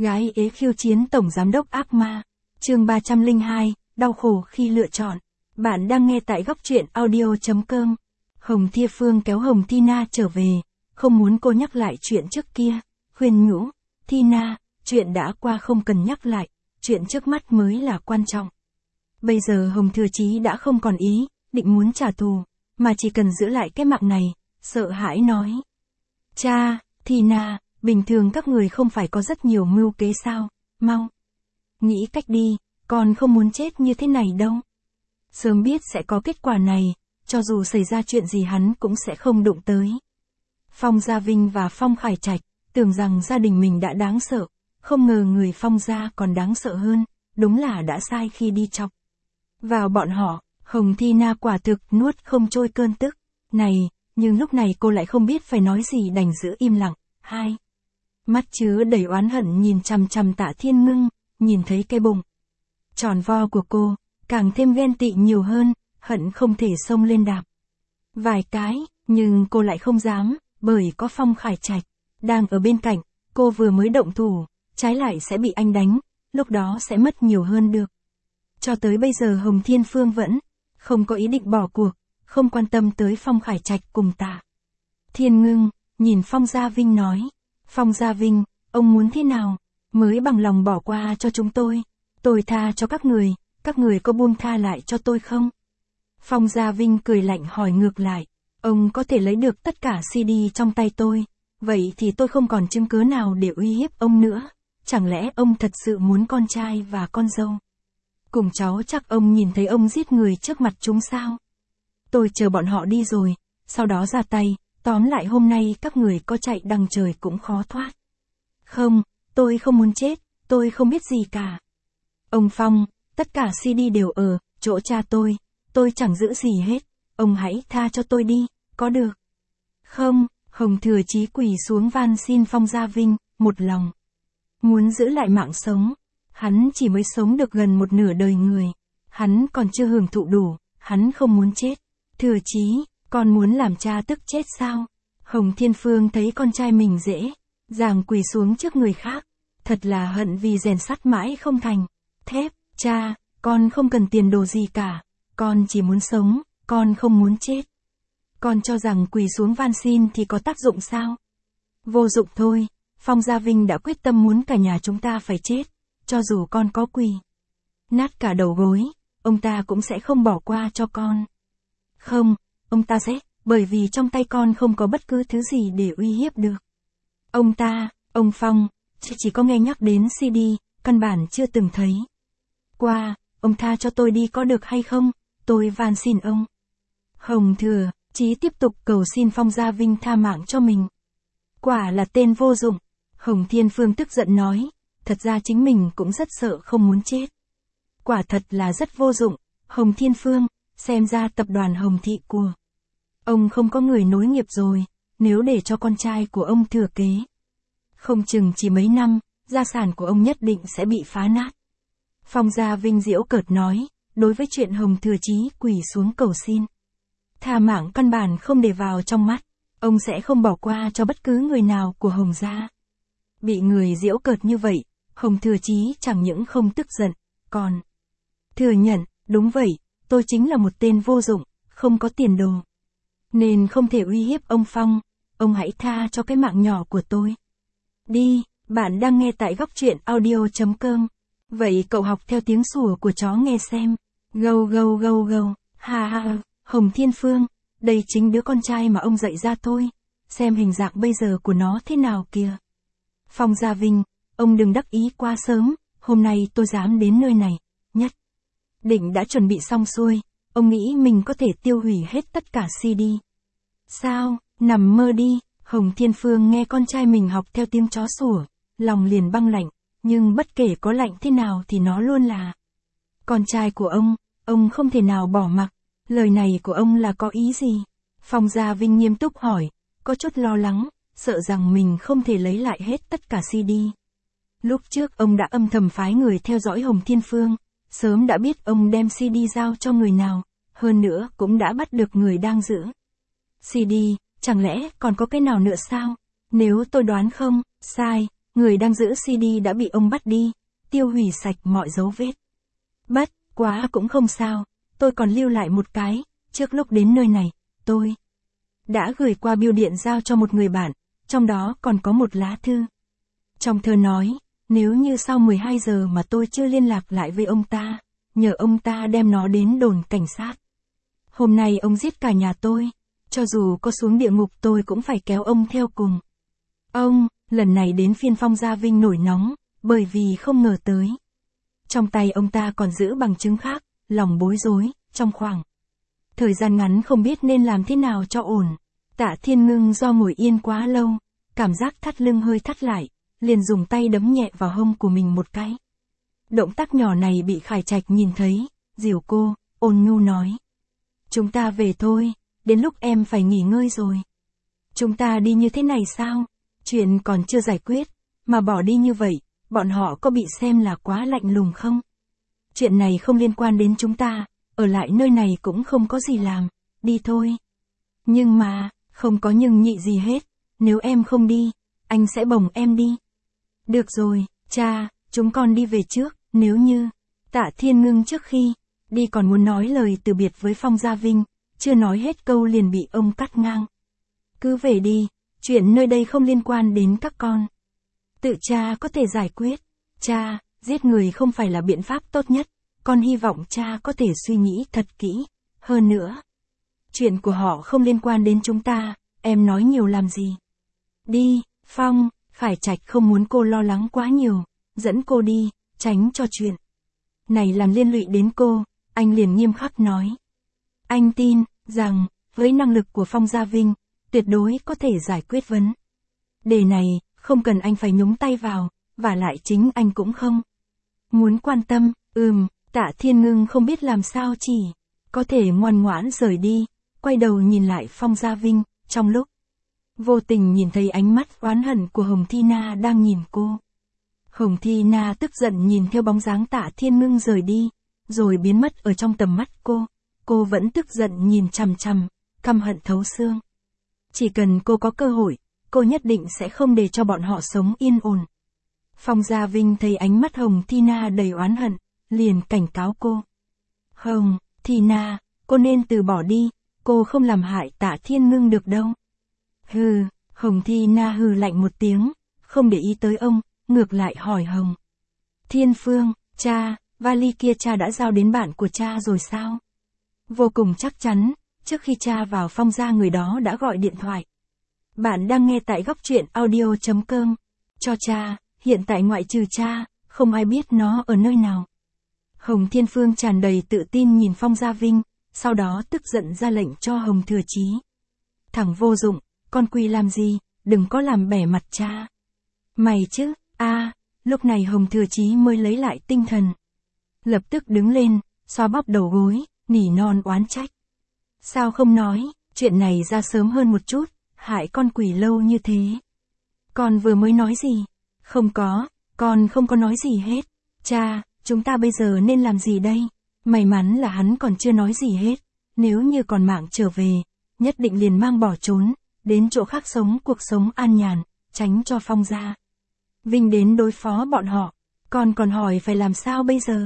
Gái ế khiêu chiến tổng giám đốc ác ma. Chương 302, đau khổ khi lựa chọn. Bạn đang nghe tại góc truyện audio.com. Hồng Thia Phương kéo Hồng Tina trở về, không muốn cô nhắc lại chuyện trước kia, khuyên nhủ, Tina, chuyện đã qua không cần nhắc lại, chuyện trước mắt mới là quan trọng. Bây giờ Hồng Thừa Chí đã không còn ý, định muốn trả thù, mà chỉ cần giữ lại cái mạng này, sợ hãi nói. Cha, Tina, bình thường các người không phải có rất nhiều mưu kế sao, mau. Nghĩ cách đi, con không muốn chết như thế này đâu. Sớm biết sẽ có kết quả này, cho dù xảy ra chuyện gì hắn cũng sẽ không đụng tới. Phong Gia Vinh và Phong Khải Trạch, tưởng rằng gia đình mình đã đáng sợ, không ngờ người Phong Gia còn đáng sợ hơn, đúng là đã sai khi đi chọc vào bọn họ. Hồng Tina quả thực nuốt không trôi cơn tức này, nhưng lúc này cô lại không biết phải nói gì đành giữ im lặng. Hai mắt chứa đầy oán hận nhìn chằm chằm Tạ Thiên Ngưng, nhìn thấy cái bụng tròn vo của cô, càng thêm ghen tị nhiều hơn, hận không thể xông lên đạp vài cái, nhưng cô lại không dám, bởi có Phong Khải Trạch đang ở bên cạnh, cô vừa mới động thủ, trái lại sẽ bị anh đánh, lúc đó sẽ mất nhiều hơn được. Cho tới bây giờ Hồng Thiên Phương vẫn không có ý định bỏ cuộc, không quan tâm tới Phong Khải Trạch cùng Tạ Thiên Ngưng, nhìn Phong Gia Vinh nói, Phong Gia Vinh, ông muốn thế nào, mới bằng lòng bỏ qua cho chúng tôi tha cho các người có buông tha lại cho tôi không? Phong Gia Vinh cười lạnh hỏi ngược lại, ông có thể lấy được tất cả CD trong tay tôi, vậy thì tôi không còn chứng cứ nào để uy hiếp ông nữa, chẳng lẽ ông thật sự muốn con trai và con dâu cùng cháu chắc ông nhìn thấy ông giết người trước mặt chúng sao? Tôi chờ bọn họ đi rồi, sau đó ra tay, tóm lại hôm nay các người có chạy đằng trời cũng khó thoát. Không, tôi không muốn chết, tôi không biết gì cả. Ông Phong, tất cả CD đều ở chỗ cha tôi chẳng giữ gì hết, ông hãy tha cho tôi đi, có được không? Hồng Thừa Chí quỳ xuống van xin Phong Gia Vinh, một lòng muốn giữ lại mạng sống. Hắn chỉ mới sống được gần một nửa đời người, hắn còn chưa hưởng thụ đủ, hắn không muốn chết. Thừa Chí, con muốn làm cha tức chết sao? Hồng Thiên Phương thấy con trai mình dễ dàng quỳ xuống trước người khác, thật là hận vì rèn sắt mãi không thành thép. Cha, con không cần tiền đồ gì cả, con chỉ muốn sống, con không muốn chết. Con cho rằng quỳ xuống van xin thì có tác dụng sao? Vô dụng thôi, Phong Gia Vinh đã quyết tâm muốn cả nhà chúng ta phải chết, cho dù con có quỳ nát cả đầu gối, ông ta cũng sẽ không bỏ qua cho con. Không, ông ta sẽ, bởi vì trong tay con không có bất cứ thứ gì để uy hiếp được ông Phong, chỉ có nghe nhắc đến CD, căn bản chưa từng thấy qua, ông tha cho tôi đi có được hay không, tôi van xin ông. Hồng Thừa Chí tiếp tục cầu xin Phong Gia Vinh tha mạng cho mình. Quả là tên vô dụng. Hồng Thiên Phương tức giận nói, thật ra chính mình cũng rất sợ không muốn chết. Quả thật là rất vô dụng, Hồng Thiên Phương, xem ra tập đoàn Hồng Thị của ông không có người nối nghiệp rồi, nếu để cho con trai của ông thừa kế, không chừng chỉ mấy năm, gia sản của ông nhất định sẽ bị phá nát. Phong Gia Vinh giễu cợt nói, đối với chuyện Hồng Thừa Chí quỳ xuống cầu xin tha mạng căn bản không để vào trong mắt, ông sẽ không bỏ qua cho bất cứ người nào của Hồng gia. Bị người giễu cợt như vậy, Hồng Thừa Chí chẳng những không tức giận, còn thừa nhận, đúng vậy, tôi chính là một tên vô dụng, không có tiền đồ, nên không thể uy hiếp ông Phong, ông hãy tha cho cái mạng nhỏ của tôi đi. Bạn đang nghe tại góc truyện audio.com. Vậy cậu học theo tiếng sủa của chó nghe xem. Gâu gâu gâu gâu, ha ha, Hồng Thiên Phương, đây chính đứa con trai mà ông dạy ra tôi, xem hình dạng bây giờ của nó thế nào kìa. Phong Gia Vinh, ông đừng đắc ý quá sớm, hôm nay tôi dám đến nơi này, nhất định đã chuẩn bị xong xuôi, ông nghĩ mình có thể tiêu hủy hết tất cả CD. Sao, nằm mơ đi. Hồng Thiên Phương nghe con trai mình học theo tiếng chó sủa, lòng liền băng lạnh, nhưng bất kể có lạnh thế nào thì nó luôn là con trai của ông không thể nào bỏ mặc. Lời này của ông là có ý gì? Phong Gia Vinh nghiêm túc hỏi, có chút lo lắng, sợ rằng mình không thể lấy lại hết tất cả CD. Lúc trước ông đã âm thầm phái người theo dõi Hồng Thiên Phương, sớm đã biết ông đem CD giao cho người nào, hơn nữa cũng đã bắt được người đang giữ CD, chẳng lẽ còn có cái nào nữa sao? Nếu tôi đoán không sai, người đang giữ CD đã bị ông bắt đi, tiêu hủy sạch mọi dấu vết. Bất quá cũng không sao, tôi còn lưu lại một cái, trước lúc đến nơi này, tôi đã gửi qua bưu điện giao cho một người bạn, trong đó còn có một lá thư. Trong thơ nói, nếu như sau 12 giờ mà tôi chưa liên lạc lại với ông ta, nhờ ông ta đem nó đến đồn cảnh sát. Hôm nay ông giết cả nhà tôi, cho dù có xuống địa ngục tôi cũng phải kéo ông theo cùng. Ông, lần này đến phiên Phong Gia Vinh nổi nóng, bởi vì không ngờ tới. Trong tay ông ta còn giữ bằng chứng khác, lòng bối rối, trong khoảng thời gian ngắn không biết nên làm thế nào cho ổn. Tạ Thiên Ngưng do ngồi yên quá lâu, cảm giác thắt lưng hơi thắt lại, liền dùng tay đấm nhẹ vào hông của mình một cái. Động tác nhỏ này bị Khải Trạch nhìn thấy, dìu cô, ôn nhu nói. Chúng ta về thôi, đến lúc em phải nghỉ ngơi rồi. Chúng ta đi như thế này sao? Chuyện còn chưa giải quyết, mà bỏ đi như vậy, bọn họ có bị xem là quá lạnh lùng không? Chuyện này không liên quan đến chúng ta, ở lại nơi này cũng không có gì làm, đi thôi. Nhưng mà, không có nhưng nhị gì hết, nếu em không đi, anh sẽ bồng em đi. Được rồi, cha, chúng con đi về trước, nếu như, Tạ Thiên Ngưng trước khi đi còn muốn nói lời từ biệt với Phong Gia Vinh, chưa nói hết câu liền bị ông cắt ngang. Cứ về đi, chuyện nơi đây không liên quan đến các con. Tự cha có thể giải quyết. Cha, giết người không phải là biện pháp tốt nhất, con hy vọng cha có thể suy nghĩ thật kỹ. Hơn nữa, chuyện của họ không liên quan đến chúng ta, em nói nhiều làm gì. Đi, Phong, Khải Trạch không muốn cô lo lắng quá nhiều, dẫn cô đi, tránh cho chuyện này làm liên lụy đến cô, anh liền nghiêm khắc nói. Anh tin rằng, với năng lực của Phong Gia Vinh, tuyệt đối có thể giải quyết vấn đề này, không cần anh phải nhúng tay vào, và lại chính anh cũng không muốn quan tâm. Tạ Thiên Ngưng không biết làm sao chỉ có thể ngoan ngoãn rời đi, quay đầu nhìn lại Phong Gia Vinh, trong lúc vô tình nhìn thấy ánh mắt oán hận của Hồng Thi Na đang nhìn cô. Hồng Thi Na tức giận nhìn theo bóng dáng Tạ Thiên Ngưng rời đi, rồi biến mất ở trong tầm mắt cô vẫn tức giận nhìn chằm chằm, căm hận thấu xương. Chỉ cần cô có cơ hội, cô nhất định sẽ không để cho bọn họ sống yên ổn. Phong Gia Vinh thấy ánh mắt Hồng Thi Na đầy oán hận, liền cảnh cáo cô. Hồng Thi Na, cô nên từ bỏ đi, cô không làm hại Tạ Thiên Ngưng được đâu. Hừ, Hồng Thi Na hừ lạnh một tiếng, không để ý tới ông, ngược lại hỏi Hồng Thiên Phương, cha, vali kia cha đã giao đến bạn của cha rồi sao? Vô cùng chắc chắn, trước khi cha vào Phong gia người đó đã gọi điện thoại. Bạn đang nghe tại góc truyện audio.com. Cho cha, hiện tại ngoại trừ cha, không ai biết nó ở nơi nào. Hồng Thiên Phương tràn đầy tự tin nhìn Phong Gia Vinh, sau đó tức giận ra lệnh cho Hồng Thừa Chí. Thằng vô dụng, con quỳ làm gì, đừng có làm bẻ mặt cha. Mày chứ, lúc này Hồng Thừa Chí mới lấy lại tinh thần. Lập tức đứng lên, xoa bóp đầu gối, nỉ non oán trách. Sao không nói, chuyện này ra sớm hơn một chút, hại con quỷ lâu như thế. Con vừa mới nói gì? Không có, con không có nói gì hết. Cha, chúng ta bây giờ nên làm gì đây? May mắn là hắn còn chưa nói gì hết. Nếu như còn mạng trở về, nhất định liền mang bỏ trốn, đến chỗ khác sống cuộc sống an nhàn, tránh cho Phong Gia Vinh đến đối phó bọn họ. Con còn hỏi phải làm sao bây giờ?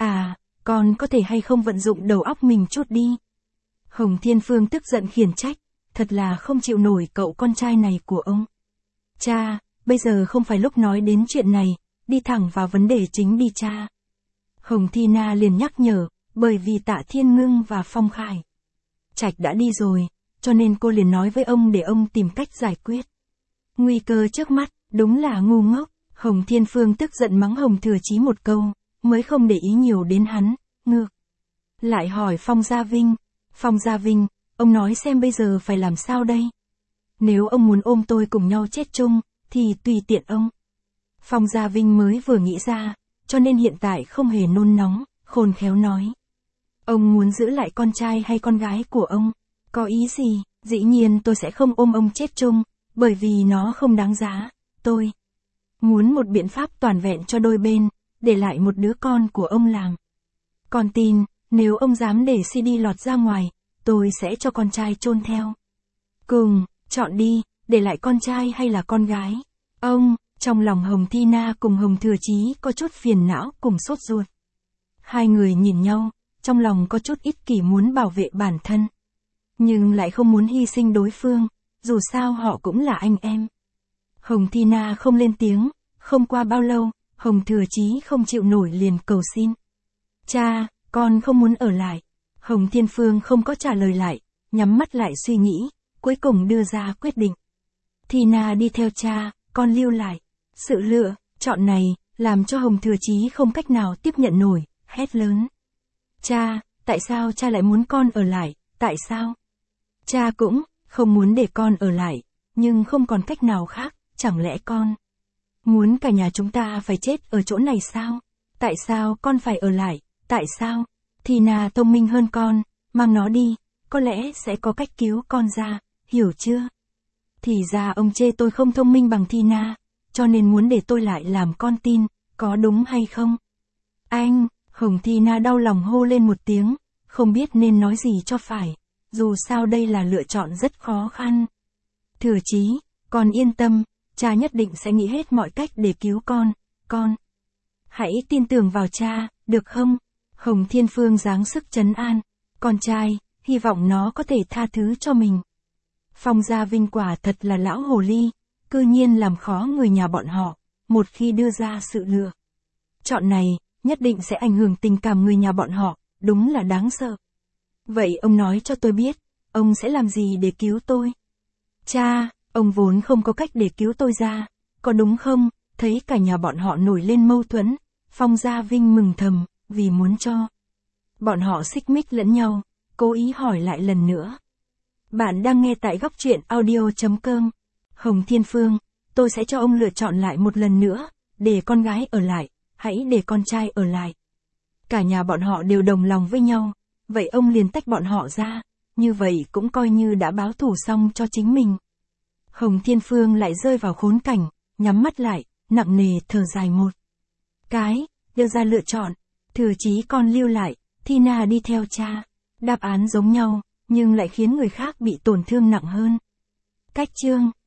Con có thể hay không vận dụng đầu óc mình chút đi. Hồng Thiên Phương tức giận khiển trách, thật là không chịu nổi cậu con trai này của ông. Cha, bây giờ không phải lúc nói đến chuyện này, đi thẳng vào vấn đề chính đi cha. Hồng Thi Na liền nhắc nhở, bởi vì Tạ Thiên Ngưng và Phong Khải Trạch đã đi rồi, cho nên cô liền nói với ông để ông tìm cách giải quyết nguy cơ trước mắt, đúng là ngu ngốc. Hồng Thiên Phương tức giận mắng Hồng Thừa Chí một câu, mới không để ý nhiều đến hắn, ngược lại hỏi Phong Gia Vinh. Phong Gia Vinh, ông nói xem bây giờ phải làm sao đây? Nếu ông muốn ôm tôi cùng nhau chết chung, thì tùy tiện ông. Phong Gia Vinh mới vừa nghĩ ra, cho nên hiện tại không hề nôn nóng, khôn khéo nói. Ông muốn giữ lại con trai hay con gái của ông? Có ý gì? Dĩ nhiên tôi sẽ không ôm ông chết chung, bởi vì nó không đáng giá. Tôi muốn một biện pháp toàn vẹn cho đôi bên, để lại một đứa con của ông làm. Con tin, nếu ông dám để CD lọt ra ngoài, tôi sẽ cho con trai chôn theo. Chọn đi, để lại con trai hay là con gái? Ông, Trong lòng Hồng Thi Na cùng Hồng Thừa Chí có chút phiền não cùng sốt ruột. Hai người nhìn nhau, trong lòng có chút ích kỷ muốn bảo vệ bản thân. Nhưng lại không muốn hy sinh đối phương, dù sao họ cũng là anh em. Hồng Thi Na không lên tiếng, không qua bao lâu, Hồng Thừa Chí không chịu nổi liền cầu xin. Cha, con không muốn ở lại. Hồng Thiên Phương không có trả lời lại, nhắm mắt lại suy nghĩ, cuối cùng đưa ra quyết định. Thi Na đi theo cha, con lưu lại. Sự lựa chọn này, làm cho Hồng Thừa Chí không cách nào tiếp nhận nổi, hét lớn. Cha, tại sao cha lại muốn con ở lại, tại sao? Cha cũng không muốn để con ở lại, nhưng không còn cách nào khác, chẳng lẽ con muốn cả nhà chúng ta phải chết ở chỗ này sao? Tại sao con phải ở lại, tại sao? Thi Na thông minh hơn con, mang nó đi, có lẽ sẽ có cách cứu con ra, hiểu chưa? Thì ra ông chê tôi không thông minh bằng Thi Na, cho nên muốn để tôi lại làm con tin, có đúng hay không? Anh, Hồng Thi Na đau lòng hô lên một tiếng, không biết nên nói gì cho phải, dù sao đây là lựa chọn rất khó khăn. Thừa Chí, con yên tâm, cha nhất định sẽ nghĩ hết mọi cách để cứu con. Hãy tin tưởng vào cha, được không? Hồng Thiên Phương giáng sức trấn an, con trai, hy vọng nó có thể tha thứ cho mình. Phong Gia Vinh quả thật là lão hồ ly, cư nhiên làm khó người nhà bọn họ, một khi đưa ra sự lựa chọn này, nhất định sẽ ảnh hưởng tình cảm người nhà bọn họ, đúng là đáng sợ. Vậy ông nói cho tôi biết, ông sẽ làm gì để cứu tôi? Cha, ông vốn không có cách để cứu tôi ra, có đúng không? Thấy cả nhà bọn họ nổi lên mâu thuẫn, Phong Gia Vinh mừng thầm, vì muốn cho bọn họ xích mích lẫn nhau, cố ý hỏi lại lần nữa. Bạn đang nghe tại góc truyện audio.com. Hồng Thiên Phương, tôi sẽ cho ông lựa chọn lại một lần nữa, để con gái ở lại, hãy để con trai ở lại. Cả nhà bọn họ đều đồng lòng với nhau, vậy ông liền tách bọn họ ra, như vậy cũng coi như đã báo thù xong cho chính mình. Hồng Thiên Phương lại rơi vào khốn cảnh, nhắm mắt lại, nặng nề thở dài một cái, đưa ra lựa chọn. Thừa Chí con lưu lại, Thi Na đi theo cha. Đáp án giống nhau, nhưng lại khiến người khác bị tổn thương nặng hơn. Cách chương